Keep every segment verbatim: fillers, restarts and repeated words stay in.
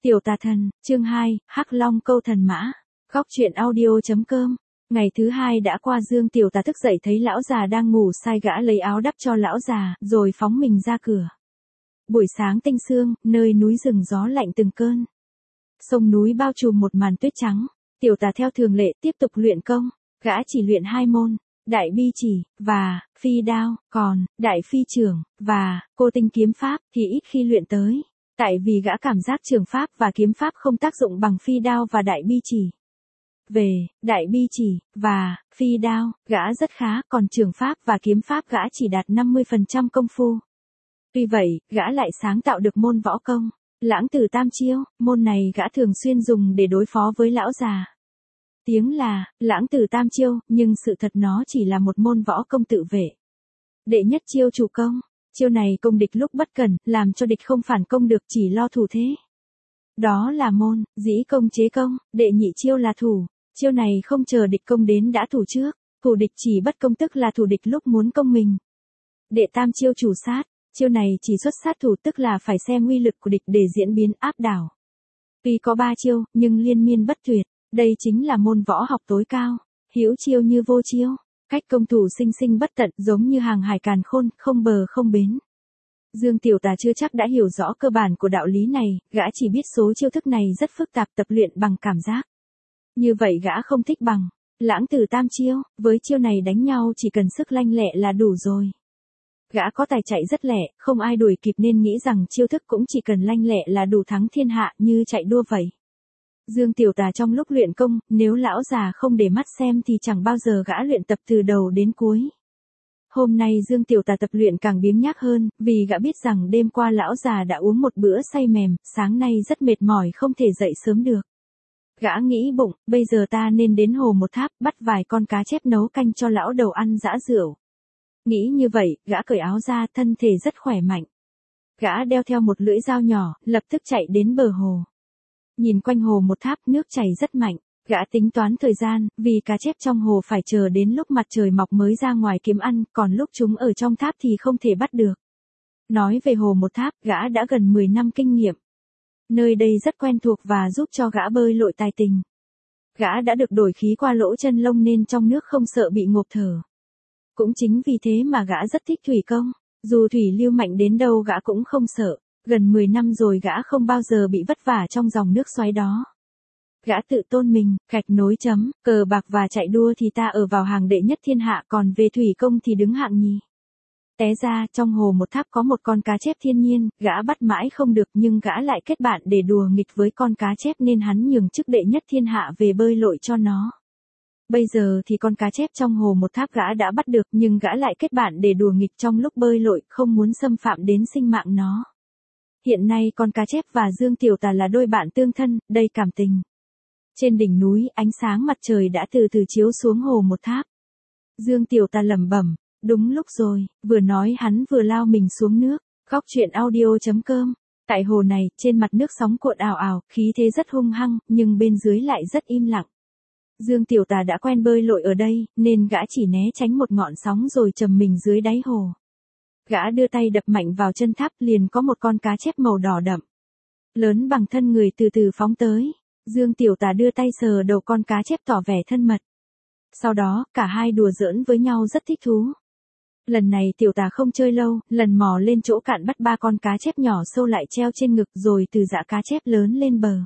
Tiểu tà thần, chương hai, Hắc Long câu thần mã. Góc truyện audio.com. Ngày thứ hai đã qua, Dương Tiểu Tà thức dậy thấy lão già đang ngủ say, gã lấy áo đắp cho lão già, rồi phóng mình ra cửa. Buổi sáng tinh sương, nơi núi rừng gió lạnh từng cơn. Sông núi bao trùm một màn tuyết trắng. Tiểu Tà theo thường lệ tiếp tục luyện công, gã chỉ luyện hai môn, đại bi chỉ, và, phi đao, còn, đại phi trưởng, và, cô tinh kiếm pháp, thì ít khi luyện tới. Tại vì gã cảm giác trường pháp và kiếm pháp không tác dụng bằng phi đao và đại bi chỉ. Về, đại bi chỉ, và, phi đao, gã rất khá, còn trường pháp và kiếm pháp gã chỉ đạt năm mươi phần trăm công phu. Tuy vậy, gã lại sáng tạo được môn võ công, Lãng Tử Tam Chiêu, môn này gã thường xuyên dùng để đối phó với lão già. Tiếng là, Lãng Tử Tam Chiêu, nhưng sự thật nó chỉ là một môn võ công tự vệ. Đệ nhất chiêu chủ công. Chiêu này công địch lúc bất cẩn, làm cho địch không phản công được, chỉ lo thủ thế. Đó là môn, dĩ công chế công. Đệ nhị chiêu là thủ. Chiêu này không chờ địch công đến đã thủ trước. Thủ địch chỉ bất công tức là thủ địch lúc muốn công mình. Đệ tam chiêu chủ sát. Chiêu này chỉ xuất sát thủ, tức là phải xem uy lực của địch để diễn biến áp đảo. Tuy có ba chiêu, nhưng liên miên bất tuyệt. Đây chính là môn võ học tối cao. Hữu chiêu như vô chiêu. Cách công thủ sinh sinh bất tận, giống như hàng hải càn khôn, không bờ không bến. Dương Tiểu Tà chưa chắc đã hiểu rõ cơ bản của đạo lý này, gã chỉ biết số chiêu thức này rất phức tạp, tập luyện bằng cảm giác. Như vậy gã không thích bằng Lãng Tử Tam Chiêu, với chiêu này đánh nhau chỉ cần sức lanh lẹ là đủ rồi. Gã có tài chạy rất lẹ, không ai đuổi kịp nên nghĩ rằng chiêu thức cũng chỉ cần lanh lẹ là đủ thắng thiên hạ, như chạy đua vậy. Dương Tiểu Tà trong lúc luyện công, nếu lão già không để mắt xem thì chẳng bao giờ gã luyện tập từ đầu đến cuối. Hôm nay Dương Tiểu Tà tập luyện càng biếng nhác hơn, vì gã biết rằng đêm qua lão già đã uống một bữa say mềm, sáng nay rất mệt mỏi không thể dậy sớm được. Gã nghĩ bụng, bây giờ ta nên đến hồ một tháp, bắt vài con cá chép nấu canh cho lão đầu ăn dã rượu. Nghĩ như vậy, gã cởi áo ra, thân thể rất khỏe mạnh. Gã đeo theo một lưỡi dao nhỏ, lập tức chạy đến bờ hồ. Nhìn quanh hồ một tháp, nước chảy rất mạnh, gã tính toán thời gian, vì cá chép trong hồ phải chờ đến lúc mặt trời mọc mới ra ngoài kiếm ăn, còn lúc chúng ở trong tháp thì không thể bắt được. Nói về hồ một tháp, gã đã gần mười năm kinh nghiệm. Nơi đây rất quen thuộc và giúp cho gã bơi lội tài tình. Gã đã được đổi khí qua lỗ chân lông nên trong nước không sợ bị ngộp thở. Cũng chính vì thế mà gã rất thích thủy công, dù thủy lưu mạnh đến đâu gã cũng không sợ. Gần mười năm rồi gã không bao giờ bị vất vả trong dòng nước xoáy đó. Gã tự tôn mình, gạch nối chấm, cờ bạc và chạy đua thì ta ở vào hàng đệ nhất thiên hạ, còn về thủy công thì đứng hạng nhì. Té ra, trong hồ một tháp có một con cá chép thiên nhiên, gã bắt mãi không được nhưng gã lại kết bạn để đùa nghịch với con cá chép nên hắn nhường chức đệ nhất thiên hạ về bơi lội cho nó. Bây giờ thì con cá chép trong hồ một tháp gã đã bắt được nhưng gã lại kết bạn để đùa nghịch trong lúc bơi lội, không muốn xâm phạm đến sinh mạng nó. Hiện nay con cá chép và Dương Tiểu Tà là đôi bạn tương thân, đầy cảm tình. Trên đỉnh núi, ánh sáng mặt trời đã từ từ chiếu xuống hồ một tháp. Dương Tiểu Tà lẩm bẩm, đúng lúc rồi, vừa nói hắn vừa lao mình xuống nước. Góc truyện audio.com. Tại hồ này, trên mặt nước sóng cuộn ào ào, khí thế rất hung hăng, nhưng bên dưới lại rất im lặng. Dương Tiểu Tà đã quen bơi lội ở đây, nên gã chỉ né tránh một ngọn sóng rồi trầm mình dưới đáy hồ. Gã đưa tay đập mạnh vào chân tháp, liền có một con cá chép màu đỏ đậm, lớn bằng thân người từ từ phóng tới. Dương Tiểu Tà đưa tay sờ đầu con cá chép tỏ vẻ thân mật. Sau đó, cả hai đùa giỡn với nhau rất thích thú. Lần này Tiểu Tà không chơi lâu, lần mò lên chỗ cạn bắt ba con cá chép nhỏ sâu lại treo trên ngực rồi từ dạ cá chép lớn lên bờ.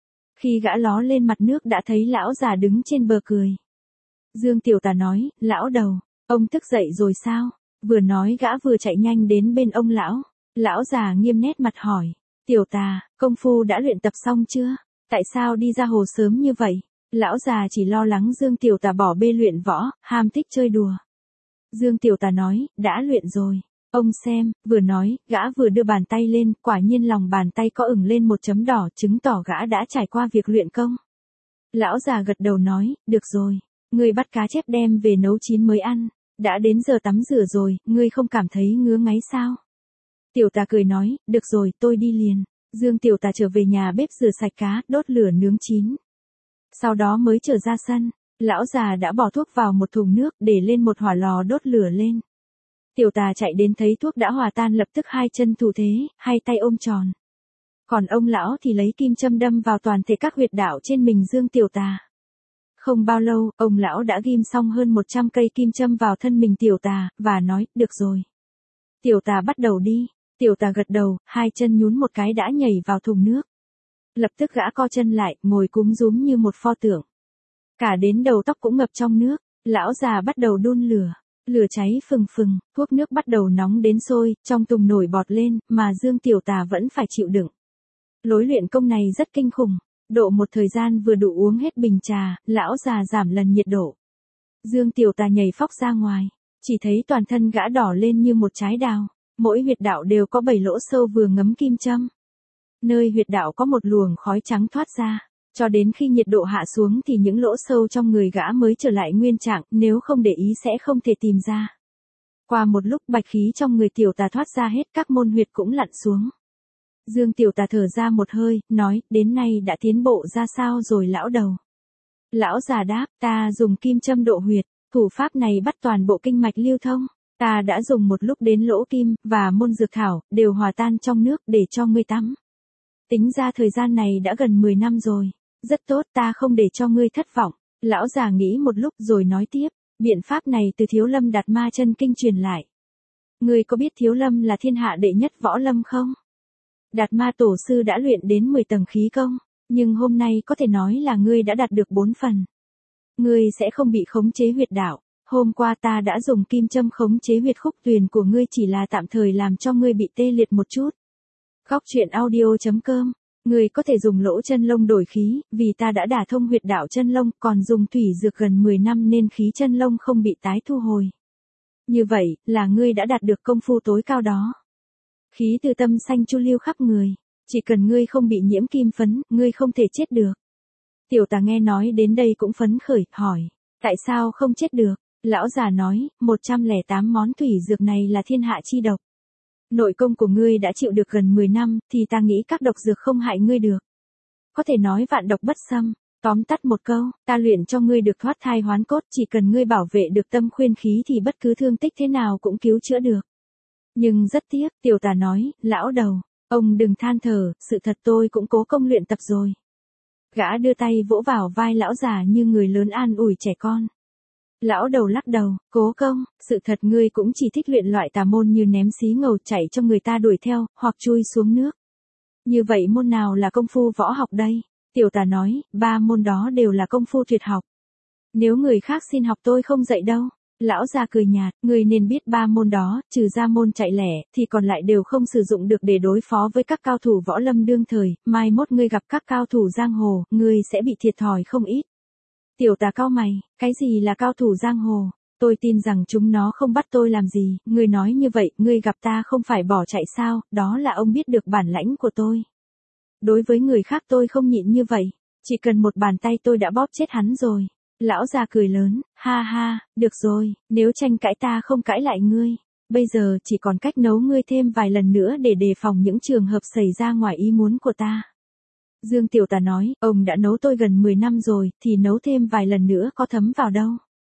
Khi gã ló lên mặt nước đã thấy lão già đứng trên bờ cười. Dương Tiểu Tà nói, lão đầu, ông thức dậy rồi sao? Vừa nói gã vừa chạy nhanh đến bên ông lão. Lão già nghiêm nét mặt hỏi, Tiểu Tà, công phu đã luyện tập xong chưa? Tại sao đi ra hồ sớm như vậy? Lão già chỉ lo lắng Dương Tiểu Tà bỏ bê luyện võ, ham thích chơi đùa. Dương Tiểu Tà nói, đã luyện rồi. Ông xem, vừa nói, gã vừa đưa bàn tay lên, quả nhiên lòng bàn tay có ửng lên một chấm đỏ, chứng tỏ gã đã trải qua việc luyện công. Lão già gật đầu nói, được rồi, ngươi bắt cá chép đem về nấu chín mới ăn. Đã đến giờ tắm rửa rồi, ngươi không cảm thấy ngứa ngáy sao? Tiểu Tà cười nói, được rồi, tôi đi liền. Dương Tiểu Tà trở về nhà bếp rửa sạch cá, đốt lửa nướng chín. Sau đó mới trở ra sân, lão già đã bỏ thuốc vào một thùng nước để lên một hỏa lò đốt lửa lên. Tiểu Tà chạy đến thấy thuốc đã hòa tan lập tức hai chân thủ thế, hai tay ôm tròn. Còn ông lão thì lấy kim châm đâm vào toàn thể các huyệt đạo trên mình Dương Tiểu Tà. Không bao lâu, ông lão đã ghim xong hơn một trăm cây kim châm vào thân mình Tiểu Tà, và nói, được rồi. Tiểu Tà bắt đầu đi. Tiểu Tà gật đầu, hai chân nhún một cái đã nhảy vào thùng nước. Lập tức gã co chân lại, ngồi cúm rúm như một pho tượng. Cả đến đầu tóc cũng ngập trong nước, lão già bắt đầu đun lửa. Lửa cháy phừng phừng, thuốc nước bắt đầu nóng đến sôi, trong tùng nổi bọt lên, mà Dương Tiểu Tà vẫn phải chịu đựng. Lối luyện công này rất kinh khủng. Độ một thời gian vừa đủ uống hết bình trà, lão già giảm lần nhiệt độ. Dương Tiểu Tà nhảy phóc ra ngoài, chỉ thấy toàn thân gã đỏ lên như một trái đào. Mỗi huyệt đạo đều có bảy lỗ sâu vừa ngấm kim châm. Nơi huyệt đạo có một luồng khói trắng thoát ra. Cho đến khi nhiệt độ hạ xuống thì những lỗ sâu trong người gã mới trở lại nguyên trạng, nếu không để ý sẽ không thể tìm ra. Qua một lúc bạch khí trong người Tiểu Tà thoát ra hết, các môn huyệt cũng lặn xuống. Dương Tiểu Tà thở ra một hơi, nói, đến nay đã tiến bộ ra sao rồi lão đầu? Lão già đáp, ta dùng kim châm độ huyệt, thủ pháp này bắt toàn bộ kinh mạch lưu thông. Ta đã dùng một lúc đến lỗ kim, và môn dược thảo, đều hòa tan trong nước để cho ngươi tắm. Tính ra thời gian này đã gần mười năm rồi. Rất tốt, ta không để cho ngươi thất vọng. Lão già nghĩ một lúc rồi nói tiếp, biện pháp này từ Thiếu Lâm Đạt Ma Chân Kinh truyền lại. Ngươi có biết Thiếu Lâm là thiên hạ đệ nhất võ lâm không? Đạt Ma Tổ sư đã luyện đến mười tầng khí công, nhưng hôm nay có thể nói là ngươi đã đạt được bốn phần. Ngươi sẽ không bị khống chế huyệt đạo. Hôm qua ta đã dùng kim châm khống chế huyệt khúc tuyền của ngươi, chỉ là tạm thời làm cho ngươi bị tê liệt một chút. Góc truyện audio chấm com. Ngươi có thể dùng lỗ chân lông đổi khí, vì ta đã đả thông huyệt đạo chân lông, còn dùng thủy dược gần mười năm nên khí chân lông không bị tái thu hồi. Như vậy, là ngươi đã đạt được công phu tối cao đó. Khí từ tâm xanh chu lưu khắp người. Chỉ cần ngươi không bị nhiễm kim phấn, ngươi không thể chết được. Tiểu Tà nghe nói đến đây cũng phấn khởi, hỏi. Tại sao không chết được? Lão già nói, một trăm lẻ tám món thủy dược này là thiên hạ chi độc. Nội công của ngươi đã chịu được gần mười năm, thì ta nghĩ các độc dược không hại ngươi được. Có thể nói vạn độc bất xâm. Tóm tắt một câu, ta luyện cho ngươi được thoát thai hoán cốt, chỉ cần ngươi bảo vệ được tâm khuyên khí thì bất cứ thương tích thế nào cũng cứu chữa được. Nhưng rất tiếc, Tiểu Tà nói, lão đầu, ông đừng than thở, sự thật tôi cũng cố công luyện tập rồi. Gã đưa tay vỗ vào vai lão già như người lớn an ủi trẻ con. Lão đầu lắc đầu, cố công, sự thật ngươi cũng chỉ thích luyện loại tà môn như ném xí ngầu chạy cho người ta đuổi theo, hoặc chui xuống nước. Như vậy môn nào là công phu võ học đây? Tiểu Tà nói, ba môn đó đều là công phu tuyệt học. Nếu người khác xin học tôi không dạy đâu. Lão già cười nhạt, người nên biết ba môn đó, trừ ra môn chạy lẻ, thì còn lại đều không sử dụng được để đối phó với các cao thủ võ lâm đương thời, mai mốt ngươi gặp các cao thủ giang hồ, ngươi sẽ bị thiệt thòi không ít. Tiểu Tà cau mày, cái gì là cao thủ giang hồ? Tôi tin rằng chúng nó không bắt tôi làm gì, ngươi nói như vậy, ngươi gặp ta không phải bỏ chạy sao, đó là ông biết được bản lãnh của tôi. Đối với người khác tôi không nhịn như vậy, chỉ cần một bàn tay tôi đã bóp chết hắn rồi. Lão già cười lớn, ha ha, được rồi, nếu tranh cãi ta không cãi lại ngươi. Bây giờ chỉ còn cách nấu ngươi thêm vài lần nữa để đề phòng những trường hợp xảy ra ngoài ý muốn của ta. Dương Tiểu Tà nói, ông đã nấu tôi gần mười năm rồi, thì nấu thêm vài lần nữa có thấm vào đâu.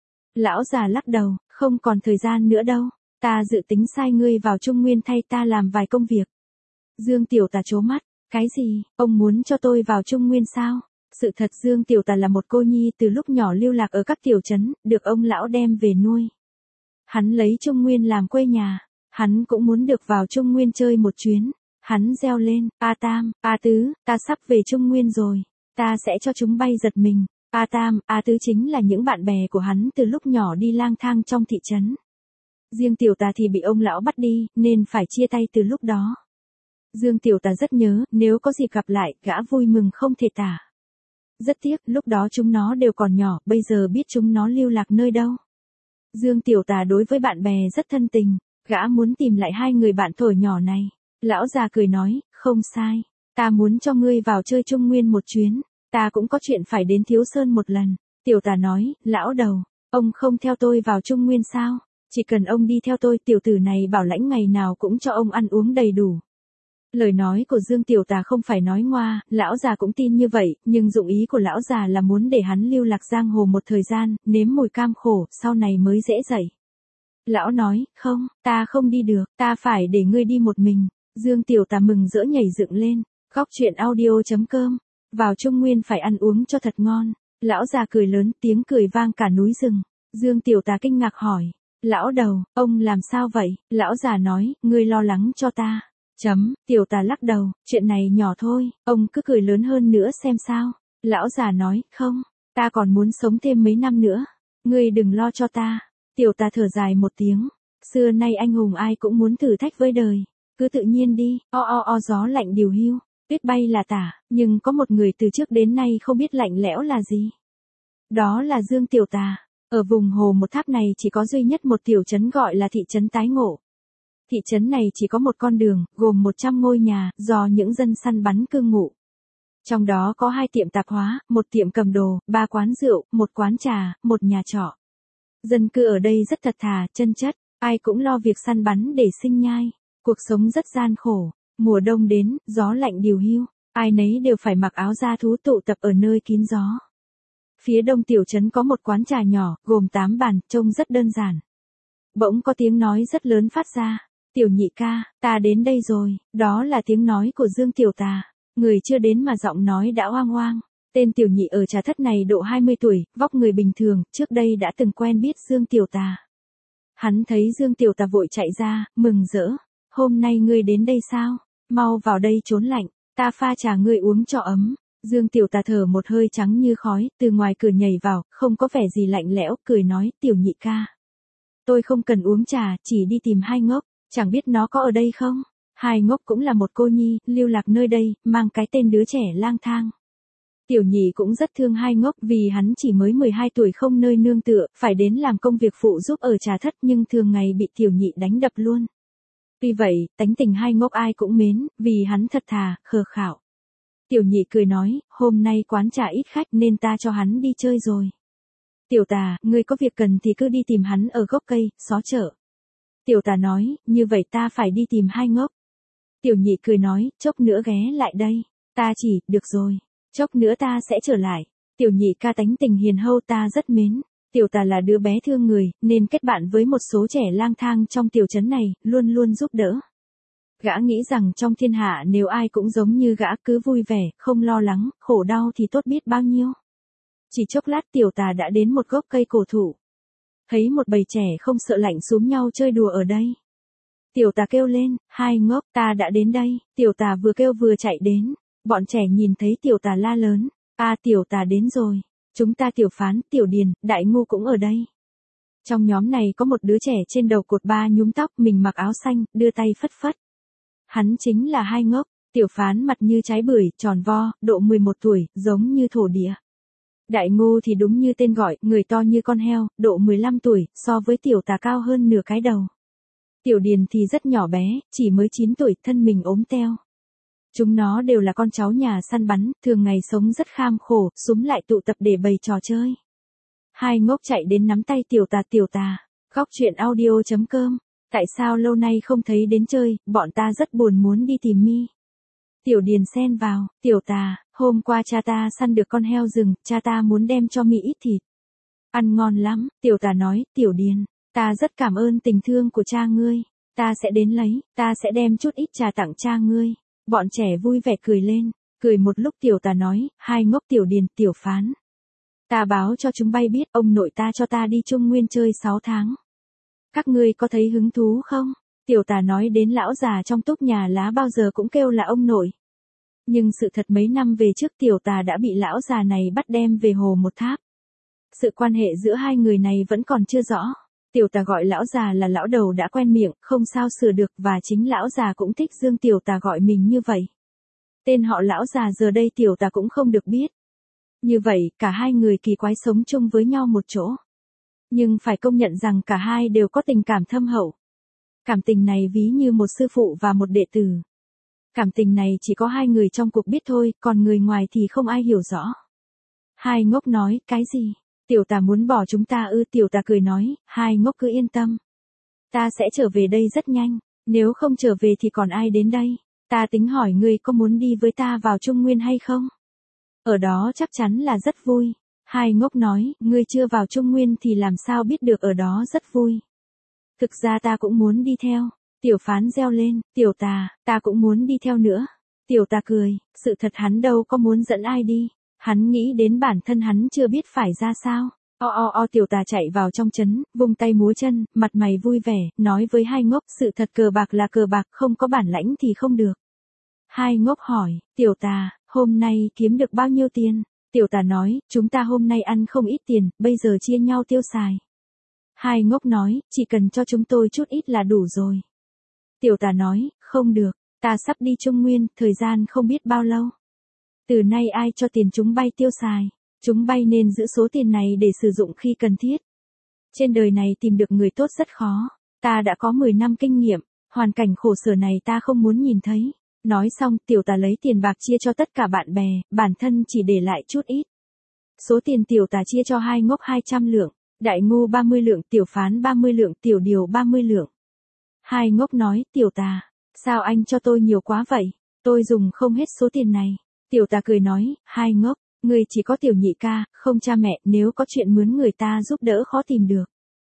Lão già lắc đầu, không còn thời gian nữa đâu. Ta dự tính sai ngươi vào Trung Nguyên thay ta làm vài công việc. Dương Tiểu Tà trố mắt, cái gì, ông muốn cho tôi vào Trung Nguyên sao? Sự thật Dương Tiểu Tà là một cô nhi từ lúc nhỏ lưu lạc ở các tiểu trấn, được ông lão đem về nuôi. Hắn lấy Trung Nguyên làm quê nhà, hắn cũng muốn được vào Trung Nguyên chơi một chuyến. Hắn reo lên, A Tam, A Tứ, ta sắp về Trung Nguyên rồi, ta sẽ cho chúng bay giật mình. A Tam, A Tứ chính là những bạn bè của hắn từ lúc nhỏ đi lang thang trong thị trấn. Riêng Tiểu Tà thì bị ông lão bắt đi, nên phải chia tay từ lúc đó. Dương Tiểu Tà rất nhớ, nếu có dịp gặp lại, gã vui mừng không thể tả. Rất tiếc, lúc đó chúng nó đều còn nhỏ, bây giờ biết chúng nó lưu lạc nơi đâu. Dương Tiểu Tà đối với bạn bè rất thân tình, gã muốn tìm lại hai người bạn thổi nhỏ này. Lão già cười nói, không sai, ta muốn cho ngươi vào chơi Trung Nguyên một chuyến, ta cũng có chuyện phải đến Thiếu Sơn một lần. Tiểu Tà nói, lão đầu, ông không theo tôi vào Trung Nguyên sao? Chỉ cần ông đi theo tôi, tiểu tử này bảo lãnh ngày nào cũng cho ông ăn uống đầy đủ. Lời nói của Dương Tiểu Tà không phải nói ngoa, lão già cũng tin như vậy, nhưng dụng ý của lão già là muốn để hắn lưu lạc giang hồ một thời gian, nếm mùi cam khổ, sau này mới dễ dậy. Lão nói, không, ta không đi được, ta phải để ngươi đi một mình. Dương Tiểu Tà mừng rỡ nhảy dựng lên, Góc truyện audio chấm com. Vào Trung Nguyên phải ăn uống cho thật ngon. Lão già cười lớn, tiếng cười vang cả núi rừng. Dương Tiểu Tà kinh ngạc hỏi. Lão đầu, ông làm sao vậy? Lão già nói, ngươi lo lắng cho ta. Chấm, Tiểu Tà lắc đầu, chuyện này nhỏ thôi, ông cứ cười lớn hơn nữa xem sao. Lão già nói, không, ta còn muốn sống thêm mấy năm nữa. Ngươi đừng lo cho ta. Tiểu Tà thở dài một tiếng. Xưa nay anh hùng ai cũng muốn thử thách với đời. Cứ tự nhiên đi, o o o gió lạnh điều hiu. Tuyết bay là tả, nhưng có một người từ trước đến nay không biết lạnh lẽo là gì. Đó là Dương Tiểu Tà. Ở vùng Hồ Một Tháp này chỉ có duy nhất một tiểu trấn gọi là thị trấn Tái Ngộ. Thị trấn này chỉ có một con đường, gồm một trăm ngôi nhà, do những dân săn bắn cư ngụ. Trong đó có hai tiệm tạp hóa, một tiệm cầm đồ, ba quán rượu, một quán trà, một nhà trọ. Dân cư ở đây rất thật thà, chân chất, ai cũng lo việc săn bắn để sinh nhai. Cuộc sống rất gian khổ. Mùa đông đến, gió lạnh điều hiu, ai nấy đều phải mặc áo da thú tụ tập ở nơi kín gió. Phía đông tiểu trấn có một quán trà nhỏ, gồm tám bàn, trông rất đơn giản. Bỗng có tiếng nói rất lớn phát ra. Tiểu nhị ca, ta đến đây rồi. Đó là tiếng nói của Dương Tiểu Tà. Người chưa đến mà giọng nói đã oang oang. Tên tiểu nhị ở trà thất này độ hai mươi tuổi, vóc người bình thường, trước đây đã từng quen biết Dương Tiểu Tà. Hắn thấy Dương Tiểu Tà vội chạy ra, mừng rỡ. Hôm nay ngươi đến đây sao? Mau vào đây trốn lạnh, ta pha trà ngươi uống cho ấm. Dương Tiểu Tà thở một hơi trắng như khói, từ ngoài cửa nhảy vào, không có vẻ gì lạnh lẽo, cười nói, tiểu nhị ca. Tôi không cần uống trà, chỉ đi tìm Hai Ngốc, chẳng biết nó có ở đây không? Hai Ngốc cũng là một cô nhi, lưu lạc nơi đây, mang cái tên đứa trẻ lang thang. Tiểu nhị cũng rất thương Hai Ngốc vì hắn chỉ mới mười hai tuổi không nơi nương tựa, phải đến làm công việc phụ giúp ở trà thất nhưng thường ngày bị tiểu nhị đánh đập luôn. Vì vậy, tánh tình Hai Ngốc ai cũng mến, vì hắn thật thà, khờ khạo. Tiểu nhị cười nói, hôm nay quán trà ít khách nên ta cho hắn đi chơi rồi. Tiểu Tà, ngươi có việc cần thì cứ đi tìm hắn ở gốc cây, xó chợ. Tiểu Tà nói, như vậy ta phải đi tìm Hai Ngốc. Tiểu nhị cười nói, chốc nữa ghé lại đây. Ta chỉ, được rồi. Chốc nữa ta sẽ trở lại. Tiểu nhị ca tánh tình hiền hậu ta rất mến. Tiểu Tà là đứa bé thương người, nên kết bạn với một số trẻ lang thang trong tiểu trấn này, luôn luôn giúp đỡ. Gã nghĩ rằng trong thiên hạ nếu ai cũng giống như gã cứ vui vẻ, không lo lắng, khổ đau thì tốt biết bao nhiêu. Chỉ chốc lát Tiểu Tà đã đến một gốc cây cổ thụ. Thấy một bầy trẻ không sợ lạnh xúm nhau chơi đùa ở đây. Tiểu Tà kêu lên, Hai Ngốc, ta đã đến đây. Tiểu Tà vừa kêu vừa chạy đến. Bọn trẻ nhìn thấy Tiểu Tà la lớn, a Tiểu Tà đến rồi. Chúng ta Tiểu Phán, Tiểu Điền, Đại Ngu cũng ở đây. Trong nhóm này có một đứa trẻ trên đầu cột ba nhúm tóc, mình mặc áo xanh, đưa tay phất phất. Hắn chính là Hai Ngốc. Tiểu Phán mặt như trái bưởi, tròn vo, độ mười một tuổi, giống như thổ địa. Đại Ngu thì đúng như tên gọi, người to như con heo, độ mười lăm tuổi, so với Tiểu Tà cao hơn nửa cái đầu. Tiểu Điền thì rất nhỏ bé, chỉ mới chín tuổi, thân mình ốm teo. Chúng nó đều là con cháu nhà săn bắn, thường ngày sống rất kham khổ, súm lại tụ tập để bày trò chơi. Hai Ngốc chạy đến nắm tay Tiểu Tà, Tiểu Tà. Góc truyện audio chấm com. Tại sao lâu nay không thấy đến chơi, bọn ta rất buồn muốn đi tìm mi. Tiểu Điền xen vào, Tiểu Tà, hôm qua cha ta săn được con heo rừng, cha ta muốn đem cho mi ít thịt. Ăn ngon lắm, Tiểu Tà nói, Tiểu Điền, ta rất cảm ơn tình thương của cha ngươi, ta sẽ đến lấy, ta sẽ đem chút ít trà tặng cha ngươi. Bọn trẻ vui vẻ cười lên, cười một lúc Tiểu Tà nói, Hai Ngốc, Tiểu Điền, Tiểu Phán. Ta báo cho chúng bay biết, ông nội ta cho ta đi Trung Nguyên chơi sáu tháng. Các ngươi có thấy hứng thú không? Tiểu Tà nói đến lão già trong túp nhà lá bao giờ cũng kêu là ông nội. Nhưng sự thật mấy năm về trước Tiểu Tà đã bị lão già này bắt đem về Hồ Một Tháp. Sự quan hệ giữa hai người này vẫn còn chưa rõ. Tiểu Tà gọi lão già là lão đầu đã quen miệng, không sao sửa được và chính lão già cũng thích Dương Tiểu Tà gọi mình như vậy. Tên họ lão già giờ đây Tiểu Tà cũng không được biết. Như vậy, cả hai người kỳ quái sống chung với nhau một chỗ. Nhưng phải công nhận rằng cả hai đều có tình cảm thâm hậu. Cảm tình này ví như một sư phụ và một đệ tử. Cảm tình này chỉ có hai người trong cuộc biết thôi, còn người ngoài thì không ai hiểu rõ. Hai Ngốc nói, cái gì? Tiểu Tà muốn bỏ chúng ta ư? Tiểu Tà cười nói, Hai Ngốc cứ yên tâm. Ta sẽ trở về đây rất nhanh, nếu không trở về thì còn ai đến đây? Ta tính hỏi ngươi có muốn đi với ta vào Trung Nguyên hay không? Ở đó chắc chắn là rất vui. Hai Ngốc nói, ngươi chưa vào Trung Nguyên thì làm sao biết được ở đó rất vui. Thực ra ta cũng muốn đi theo. Tiểu Phán reo lên, Tiểu Tà, ta cũng muốn đi theo nữa. Tiểu tà cười, sự thật hắn đâu có muốn dẫn ai đi. Hắn nghĩ đến bản thân hắn chưa biết phải ra sao. O o o tiểu tà chạy vào trong trấn, vung tay múa chân, mặt mày vui vẻ, nói với hai ngốc sự thật cờ bạc là cờ bạc, không có bản lãnh thì không được. Hai ngốc hỏi, tiểu tà, hôm nay kiếm được bao nhiêu tiền? Tiểu tà nói, chúng ta hôm nay ăn không ít tiền, bây giờ chia nhau tiêu xài. Hai ngốc nói, chỉ cần cho chúng tôi chút ít là đủ rồi. Tiểu tà nói, không được, ta sắp đi Trung Nguyên, thời gian không biết bao lâu. Từ nay ai cho tiền chúng bay tiêu xài, chúng bay nên giữ số tiền này để sử dụng khi cần thiết. Trên đời này tìm được người tốt rất khó, ta đã có mười năm kinh nghiệm, hoàn cảnh khổ sở này ta không muốn nhìn thấy. Nói xong, tiểu tà lấy tiền bạc chia cho tất cả bạn bè, bản thân chỉ để lại chút ít. Số tiền tiểu tà chia cho hai ngốc hai trăm lượng, đại ngu ba mươi lượng, tiểu phán ba mươi lượng, tiểu điều ba mươi lượng. Hai ngốc nói, tiểu tà, sao anh cho tôi nhiều quá vậy, tôi dùng không hết số tiền này. Tiểu tà cười nói, hai ngốc, người chỉ có tiểu nhị ca, không cha mẹ, nếu có chuyện mướn người ta giúp đỡ khó tìm được.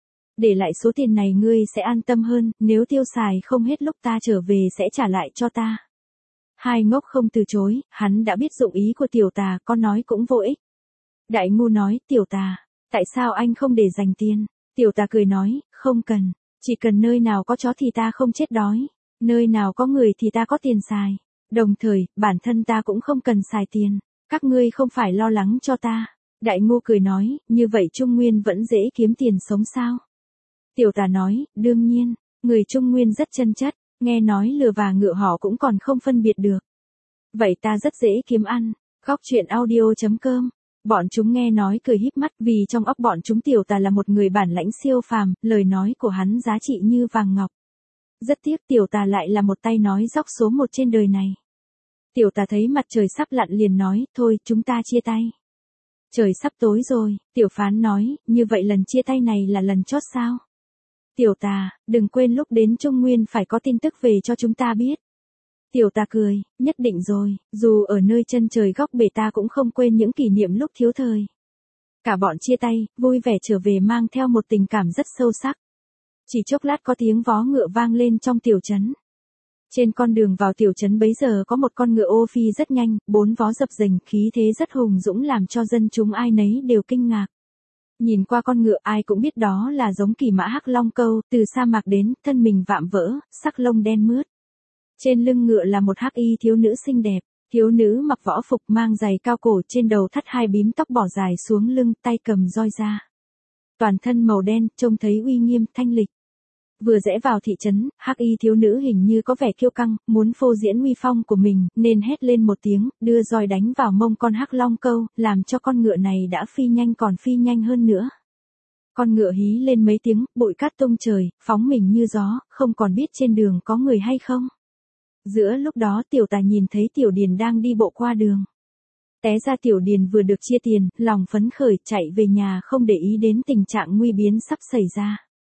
Để lại số tiền này ngươi sẽ an tâm hơn, nếu tiêu xài không hết lúc ta trở về sẽ trả lại cho ta. Hai ngốc không từ chối, hắn đã biết dụng ý của tiểu tà, có nói cũng vô ích. Đại ngu nói, tiểu tà, tại sao anh không để dành tiền? Tiểu tà cười nói, không cần, chỉ cần nơi nào có chó thì ta không chết đói, nơi nào có người thì ta có tiền xài. Đồng thời, bản thân ta cũng không cần xài tiền, các ngươi không phải lo lắng cho ta. Đại ngu cười nói, như vậy Trung Nguyên vẫn dễ kiếm tiền sống sao? Tiểu tà nói, đương nhiên, người Trung Nguyên rất chân chất, nghe nói lừa và ngựa họ cũng còn không phân biệt được. Vậy ta rất dễ kiếm ăn. Góc truyện audio chấm com. Bọn chúng nghe nói cười híp mắt vì trong óc bọn chúng tiểu tà là một người bản lãnh siêu phàm, lời nói của hắn giá trị như vàng ngọc. Rất tiếc tiểu tà lại là một tay nói dóc số một trên đời này. Tiểu tà thấy mặt trời sắp lặn liền nói, thôi chúng ta chia tay. Trời sắp tối rồi, tiểu phán nói, như vậy lần chia tay này là lần chót sao? Tiểu tà, đừng quên lúc đến Trung Nguyên phải có tin tức về cho chúng ta biết. Tiểu tà cười, nhất định rồi, dù ở nơi chân trời góc bể ta cũng không quên những kỷ niệm lúc thiếu thời. Cả bọn chia tay, vui vẻ trở về mang theo một tình cảm rất sâu sắc. Chỉ chốc lát có tiếng vó ngựa vang lên trong tiểu trấn. Trên con đường vào tiểu trấn bấy giờ có một con ngựa ô phi rất nhanh, bốn vó dập dềnh, khí thế rất hùng dũng làm cho dân chúng ai nấy đều kinh ngạc. Nhìn qua con ngựa ai cũng biết đó là giống kỳ mã Hắc Long Câu, từ sa mạc đến, thân mình vạm vỡ, sắc lông đen mướt. Trên lưng ngựa là một hắc y thiếu nữ xinh đẹp, thiếu nữ mặc võ phục mang giày cao cổ, trên đầu thắt hai bím tóc bỏ dài xuống lưng, tay cầm roi ra. Toàn thân màu đen, trông thấy uy nghiêm, thanh lịch. Vừa rẽ vào thị trấn, hắc y thiếu nữ hình như có vẻ kiêu căng, muốn phô diễn uy phong của mình, nên hét lên một tiếng, đưa roi đánh vào mông con Hắc Long Câu, làm cho con ngựa này đã phi nhanh còn phi nhanh hơn nữa. Con ngựa hí lên mấy tiếng, bụi cát tung trời, phóng mình như gió, không còn biết trên đường có người hay không. Giữa lúc đó tiểu tà nhìn thấy tiểu điền đang đi bộ qua đường. Té ra tiểu điền vừa được chia tiền, lòng phấn khởi chạy về nhà không để ý đến tình trạng nguy biến sắp xảy ra.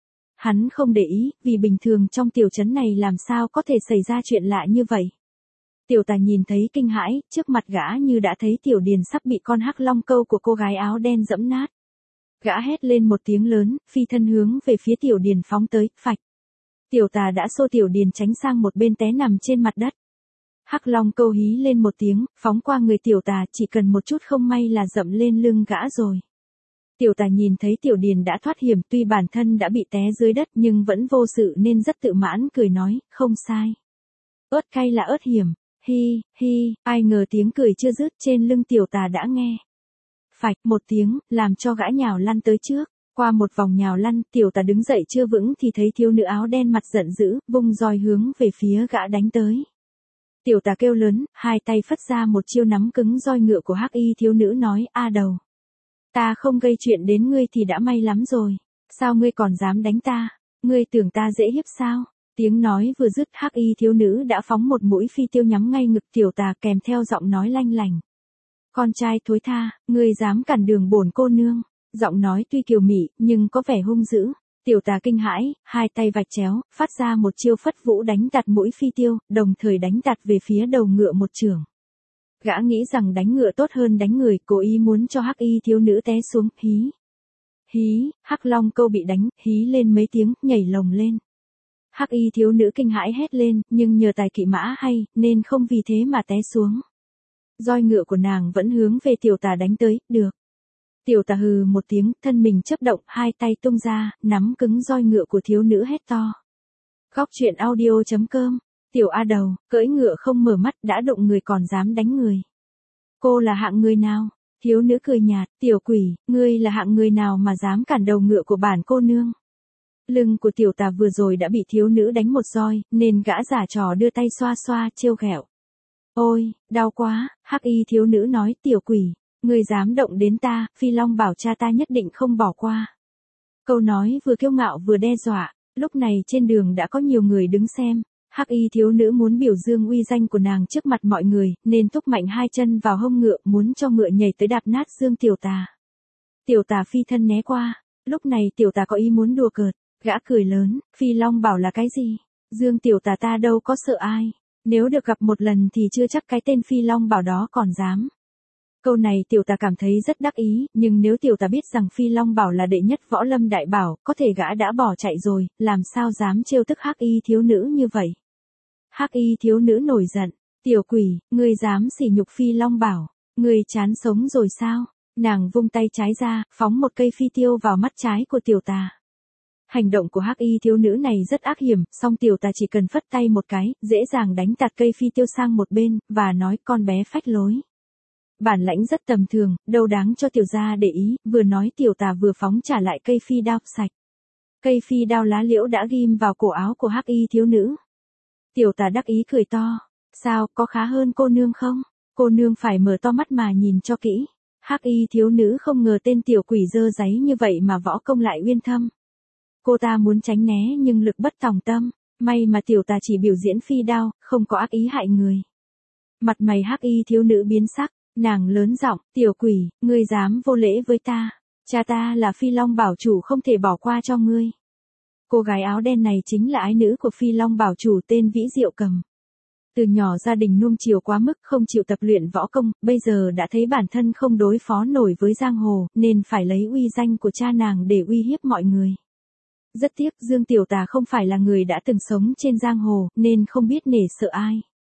Hắn không để ý, vì bình thường trong tiểu trấn này làm sao có thể xảy ra chuyện lạ như vậy. Tiểu tà nhìn thấy kinh hãi, trước mặt gã như đã thấy tiểu điền sắp bị con Hắc Long Câu của cô gái áo đen dẫm nát. Gã hét lên một tiếng lớn, phi thân hướng về phía tiểu điền phóng tới, phạch. Tiểu tà đã xô tiểu điền tránh sang một bên té nằm trên mặt đất. Hắc Long Câu hí lên một tiếng, phóng qua người tiểu tà, chỉ cần một chút không may là dẫm lên lưng gã rồi. Tiểu tà nhìn thấy tiểu điền đã thoát hiểm, tuy bản thân đã bị té dưới đất nhưng vẫn vô sự nên rất tự mãn, cười nói, không sai. Ớt cay là ớt hiểm, hi, hi, ai ngờ tiếng cười chưa dứt trên lưng tiểu tà đã nghe. Phạch một tiếng, làm cho gã nhào lăn tới trước. Qua một vòng nhào lăn, tiểu tà đứng dậy chưa vững thì thấy thiếu nữ áo đen mặt giận dữ, vung roi hướng về phía gã đánh tới. Tiểu tà kêu lớn, hai tay phất ra một chiêu nắm cứng roi ngựa của hắc y thiếu nữ nói, a đầu. Ta không gây chuyện đến ngươi thì đã may lắm rồi. Sao ngươi còn dám đánh ta? Ngươi tưởng ta dễ hiếp sao? Tiếng nói vừa dứt, hắc y thiếu nữ đã phóng một mũi phi tiêu nhắm ngay ngực tiểu tà, kèm theo giọng nói lanh lành. Con trai thối tha, ngươi dám cản đường bổn cô nương. Giọng nói tuy kiều mị, nhưng có vẻ hung dữ. Tiểu tà kinh hãi, hai tay vạch chéo, phát ra một chiêu phất vũ đánh tạt mũi phi tiêu, đồng thời đánh tạt về phía đầu ngựa một chưởng. Gã nghĩ rằng đánh ngựa tốt hơn đánh người, cố ý muốn cho hắc y thiếu nữ té xuống, hí. Hí, Hắc Long Câu bị đánh, hí lên mấy tiếng, nhảy lồng lên. Hắc y thiếu nữ kinh hãi hét lên, nhưng nhờ tài kỵ mã hay, nên không vì thế mà té xuống. Roi ngựa của nàng vẫn hướng về tiểu tà đánh tới, được. Tiểu tà hừ một tiếng, thân mình chớp động, hai tay tung ra, nắm cứng roi ngựa của thiếu nữ hét to. Góc truyện audio chấm com, tiểu A đầu, cưỡi ngựa không mở mắt đã đụng người còn dám đánh người. Cô là hạng người nào? Thiếu nữ cười nhạt, tiểu quỷ, ngươi là hạng người nào mà dám cản đầu ngựa của bản cô nương? Lưng của tiểu tà vừa rồi đã bị thiếu nữ đánh một roi, nên gã giả trò đưa tay xoa xoa, trêu ghẹo. Ôi, đau quá, hắc y thiếu nữ nói, tiểu quỷ, ngươi dám động đến ta, Phi Long bảo cha ta nhất định không bỏ qua. Câu nói vừa kiêu ngạo vừa đe dọa, lúc này trên đường đã có nhiều người đứng xem. Hắc y thiếu nữ muốn biểu dương uy danh của nàng trước mặt mọi người, nên thúc mạnh hai chân vào hông ngựa, muốn cho ngựa nhảy tới đạp nát Dương tiểu tà. Tiểu tà phi thân né qua, lúc này tiểu tà có ý muốn đùa cợt, gã cười lớn, Phi Long bảo là cái gì? Dương tiểu tà ta đâu có sợ ai, nếu được gặp một lần thì chưa chắc cái tên Phi Long bảo đó còn dám. Câu này tiểu tà cảm thấy rất đắc ý, nhưng nếu tiểu tà biết rằng Phi Long bảo là đệ nhất võ lâm đại bảo, có thể gã đã bỏ chạy rồi, làm sao dám trêu tức hắc y thiếu nữ như vậy. Hắc y thiếu nữ nổi giận, tiểu quỷ, ngươi dám sỉ nhục Phi Long bảo, ngươi chán sống rồi sao? Nàng vung tay trái ra, phóng một cây phi tiêu vào mắt trái của tiểu tà. Hành động của hắc y thiếu nữ này rất ác hiểm, song tiểu tà chỉ cần phất tay một cái, dễ dàng đánh tạt cây phi tiêu sang một bên, và nói con bé phách lối. Bản lãnh rất tầm thường, đâu đáng cho tiểu gia để ý, vừa nói tiểu tà vừa phóng trả lại cây phi đao sạch. Cây phi đao lá liễu đã ghim vào cổ áo của hắc y thiếu nữ. Tiểu tà đắc ý cười to, sao, có khá hơn cô nương không? Cô nương phải mở to mắt mà nhìn cho kỹ. Hắc y thiếu nữ không ngờ tên tiểu quỷ dơ dáy như vậy mà võ công lại uyên thâm. Cô ta muốn tránh né nhưng lực bất tòng tâm, may mà tiểu tà chỉ biểu diễn phi đao, không có ác ý hại người. Mặt mày hắc y thiếu nữ biến sắc, nàng lớn giọng, tiểu quỷ, ngươi dám vô lễ với ta, cha ta là Phi Long bảo chủ không thể bỏ qua cho ngươi. Cô gái áo đen này chính là ái nữ của Phi Long bảo chủ tên Vĩ Diệu Cầm. Từ nhỏ gia đình nuông chiều quá mức không chịu tập luyện võ công, bây giờ đã thấy bản thân không đối phó nổi với giang hồ, nên phải lấy uy danh của cha nàng để uy hiếp mọi người. Rất tiếc Dương tiểu tà không phải là người đã từng sống trên giang hồ, nên không biết nể sợ ai.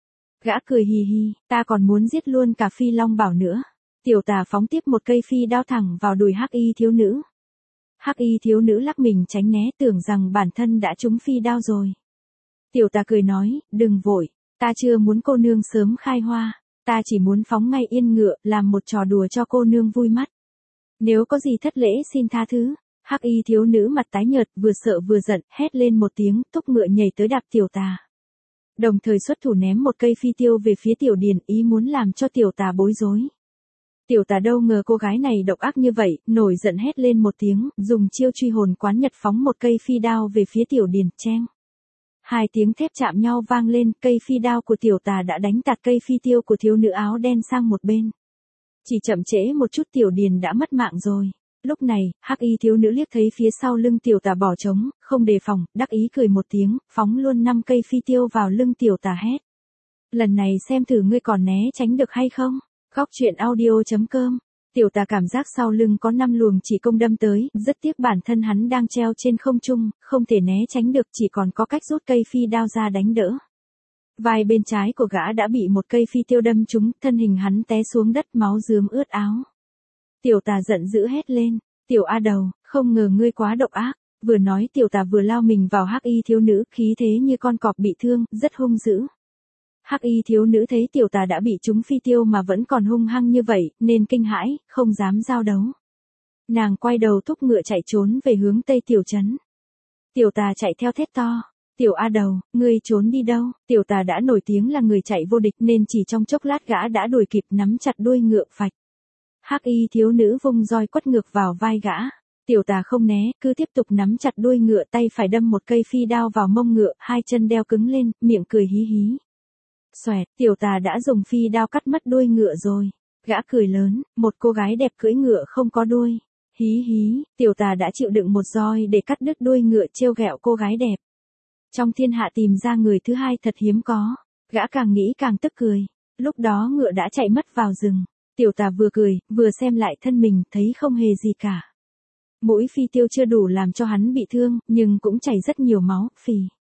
Gã cười hì hì, ta còn muốn giết luôn cả Phi Long bảo nữa. Tiểu tà phóng tiếp một cây phi đao thẳng vào đùi hắc y thiếu nữ. Hắc y thiếu nữ lắc mình tránh né, tưởng rằng bản thân đã trúng phi đao rồi. Tiểu tà cười nói, đừng vội, ta chưa muốn cô nương sớm khai hoa, ta chỉ muốn phóng ngay yên ngựa, làm một trò đùa cho cô nương vui mắt. Nếu có gì thất lễ xin tha thứ. Hắc y thiếu nữ mặt tái nhợt, vừa sợ vừa giận, hét lên một tiếng, thúc ngựa nhảy tới đạp tiểu tà. Đồng thời xuất thủ ném một cây phi tiêu về phía tiểu điền, ý muốn làm cho tiểu tà bối rối. Tiểu tà đâu ngờ cô gái này độc ác như vậy, nổi giận hét lên một tiếng, dùng chiêu truy hồn quán nhật phóng một cây phi đao về phía tiểu điền, cheng. Hai tiếng thép chạm nhau vang lên, cây phi đao của tiểu tà đã đánh tạt cây phi tiêu của thiếu nữ áo đen sang một bên. Chỉ chậm trễ một chút tiểu điền đã mất mạng rồi. Lúc này, hắc y thiếu nữ liếc thấy phía sau lưng tiểu tà bỏ trống, không đề phòng, đắc ý cười một tiếng, phóng luôn năm cây phi tiêu vào lưng tiểu tà hét. Lần này xem thử ngươi còn né tránh được hay không? Góc truyện audio chấm com. Tiểu tà cảm giác sau lưng có năm luồng chỉ công đâm tới, rất tiếc bản thân hắn đang treo trên không trung, không thể né tránh được, chỉ còn có cách rút cây phi đao ra đánh đỡ. Vai bên trái của gã đã bị một cây phi tiêu đâm trúng, thân hình hắn té xuống đất, máu rướm ướt áo. Tiểu tà giận dữ hét lên, tiểu A đầu, không ngờ ngươi quá độc ác. Vừa nói tiểu tà vừa lao mình vào hắc y thiếu nữ, khí thế như con cọp bị thương, rất hung dữ. Hắc y thiếu nữ thấy tiểu tà đã bị trúng phi tiêu mà vẫn còn hung hăng như vậy, nên kinh hãi, không dám giao đấu. Nàng quay đầu thúc ngựa chạy trốn về hướng tây tiểu trấn. Tiểu tà chạy theo thét to, tiểu A đầu, ngươi trốn đi đâu? Tiểu tà đã nổi tiếng là người chạy vô địch nên chỉ trong chốc lát gã đã đuổi kịp, nắm chặt đuôi ngựa phạch. Hắc y thiếu nữ vung roi quất ngược vào vai gã. Tiểu tà không né, cứ tiếp tục nắm chặt đuôi ngựa, tay phải đâm một cây phi đao vào mông ngựa, hai chân đeo cứng lên, miệng cười hí hí. Xoẹt, tiểu tà đã dùng phi đao cắt mất đuôi ngựa rồi. Gã cười lớn, một cô gái đẹp cưỡi ngựa không có đuôi. Hí hí, tiểu tà đã chịu đựng một roi để cắt đứt đuôi ngựa, trêu ghẹo cô gái đẹp. Trong thiên hạ tìm ra người thứ hai thật hiếm có. Gã càng nghĩ càng tức cười. Lúc đó ngựa đã chạy mất vào rừng. Tiểu tà vừa cười, vừa xem lại thân mình, thấy không hề gì cả. Mũi phi tiêu chưa đủ làm cho hắn bị thương, nhưng cũng chảy rất nhiều máu, phì.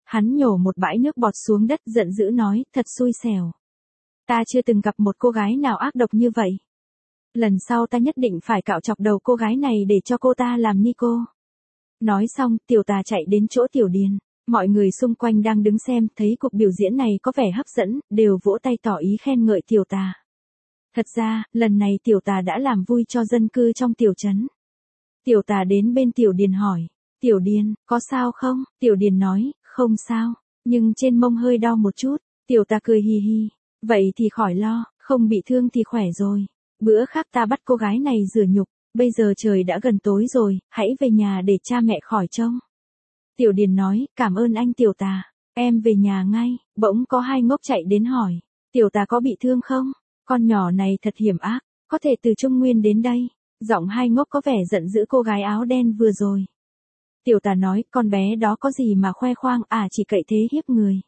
Hắn nhổ một bãi nước bọt xuống đất giận dữ nói, thật xui xẻo. Ta chưa từng gặp một cô gái nào ác độc như vậy. Lần sau ta nhất định phải cạo chọc đầu cô gái này để cho cô ta làm ni cô. Nói xong, tiểu tà chạy đến chỗ tiểu điền. Mọi người xung quanh đang đứng xem, thấy cuộc biểu diễn này có vẻ hấp dẫn, đều vỗ tay tỏ ý khen ngợi tiểu tà. Thật ra, lần này tiểu tà đã làm vui cho dân cư trong tiểu trấn. Tiểu tà đến bên tiểu điền hỏi, tiểu điền, có sao không? Tiểu điền nói, không sao, nhưng trên mông hơi đau một chút. Tiểu tà cười hì hì, vậy thì khỏi lo, không bị thương thì khỏe rồi. Bữa khác ta bắt cô gái này rửa nhục, bây giờ trời đã gần tối rồi, hãy về nhà để cha mẹ khỏi trông. Tiểu điền nói, cảm ơn anh tiểu tà, em về nhà ngay. Bỗng có hai ngốc chạy đến hỏi, tiểu tà có bị thương không? Con nhỏ này thật hiểm ác, có thể từ Trung Nguyên đến đây. Giọng hai ngốc có vẻ giận dữ cô gái áo đen vừa rồi. Tiểu tà nói, con bé đó có gì mà khoe khoang, à chỉ cậy thế hiếp người.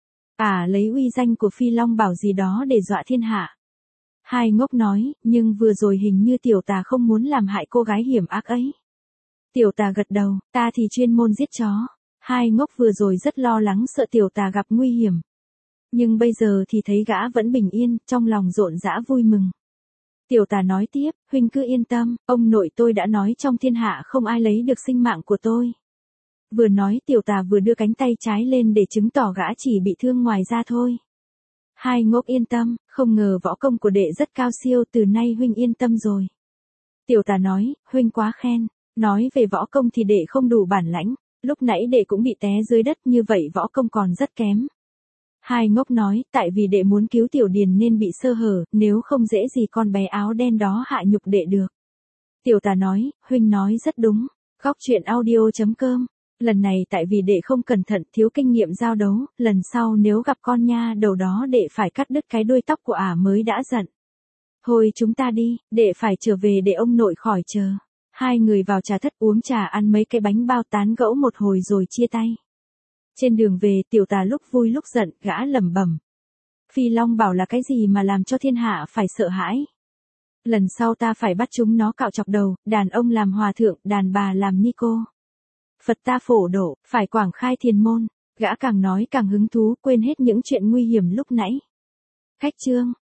À lấy uy danh của Phi Long Bảo gì đó để dọa thiên hạ. Hai ngốc nói, nhưng vừa rồi hình như tiểu tà không muốn làm hại cô gái hiểm ác ấy. Tiểu tà gật đầu, ta thì chuyên môn giết chó. Hai ngốc vừa rồi rất lo lắng sợ tiểu tà gặp nguy hiểm. Nhưng bây giờ thì thấy gã vẫn bình yên, trong lòng rộn rã vui mừng. Tiểu tà nói tiếp, huynh cứ yên tâm, ông nội tôi đã nói trong thiên hạ không ai lấy được sinh mạng của tôi. Vừa nói tiểu tà vừa đưa cánh tay trái lên để chứng tỏ gã chỉ bị thương ngoài da thôi. Hai ngốc yên tâm, không ngờ võ công của đệ rất cao siêu, từ nay huynh yên tâm rồi. Tiểu tà nói, huynh quá khen, nói về võ công thì đệ không đủ bản lãnh, lúc nãy đệ cũng bị té dưới đất như vậy võ công còn rất kém. Hai ngốc nói, tại vì đệ muốn cứu tiểu điền nên bị sơ hở, nếu không dễ gì con bé áo đen đó hạ nhục đệ được. Tiểu tà nói, huynh nói rất đúng. Góc truyện audio chấm com. Lần này tại vì đệ không cẩn thận thiếu kinh nghiệm giao đấu, lần sau nếu gặp con nha đầu đó đệ phải cắt đứt cái đuôi tóc của ả mới đã giận. Thôi chúng ta đi, đệ phải trở về để ông nội khỏi chờ. Hai người vào trà thất uống trà ăn mấy cái bánh bao tán gẫu một hồi rồi chia tay. Trên đường về tiểu tà lúc vui lúc giận, gã lẩm bẩm. Phi Long Bảo là cái gì mà làm cho thiên hạ phải sợ hãi. Lần sau ta phải bắt chúng nó cạo chọc đầu, đàn ông làm hòa thượng, đàn bà làm ni cô. Phật ta phổ độ, phải quảng khai thiền môn. Gã càng nói càng hứng thú, quên hết những chuyện nguy hiểm lúc nãy. Khách chương.